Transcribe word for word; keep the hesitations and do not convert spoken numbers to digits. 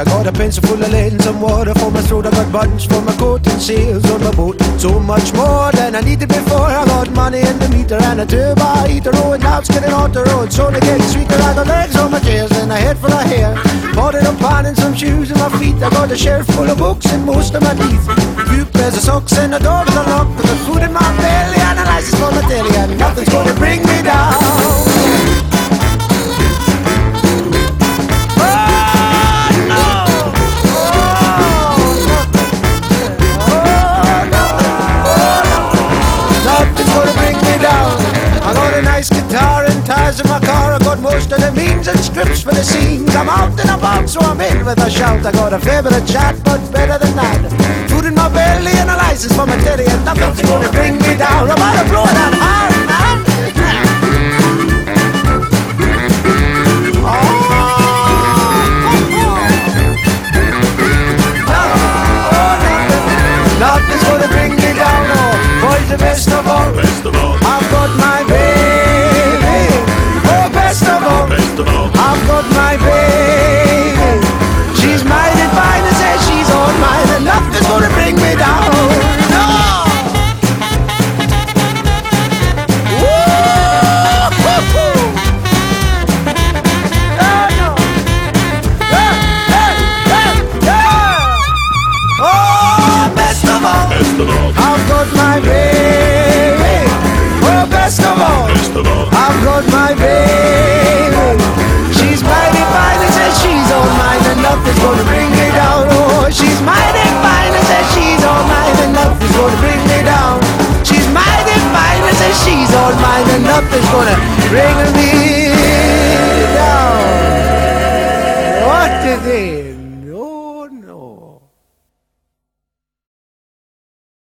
I got a pencil full of lead and some water for my throat. I got buttons for my coat and sails on my boat. So much more than I needed before. I got money in the meter and a turbo heater. Oh, and now it's getting on the road, so they get sweeter. I got legs on my chairs and a head full of hair. Bought it up on and some shoes on my feet. I got a shelf full of books and most of my teeth. A few pairs of socks and the doors unlocked. I got food in my belly and a license for my telly, and nothing's gonna bring me down. Guitar and tires in my car. I got most of the means and scripts for the scenes. I'm out and about, so I'm in with a shout. I got a fair bit of chat, but better than that. Food in my belly and a license for my teddy, and nothing's gonna bring me down. I'm out of blow that hard now. Nothing's gonna bring me down. Oh, boys, the best of all. Best of all. I've got my baby. I've got my baby. She's mighty fine and says she's all mine, and nothing's gonna bring me down. No! Woo-hoo-hoo! Oh, no. Yeah, yeah, yeah, yeah. Oh, best of all. Best of all. I've got my baby. Oh, best of all. Best of all. I've got my baby. She's mighty fine and says she's all mine, and nothing's gonna bring me down. Oh, she's mighty fine and says she's all mine, and nothing's gonna bring me down. She's mighty fine and says she's all mine, and nothing's gonna bring me down. What is it?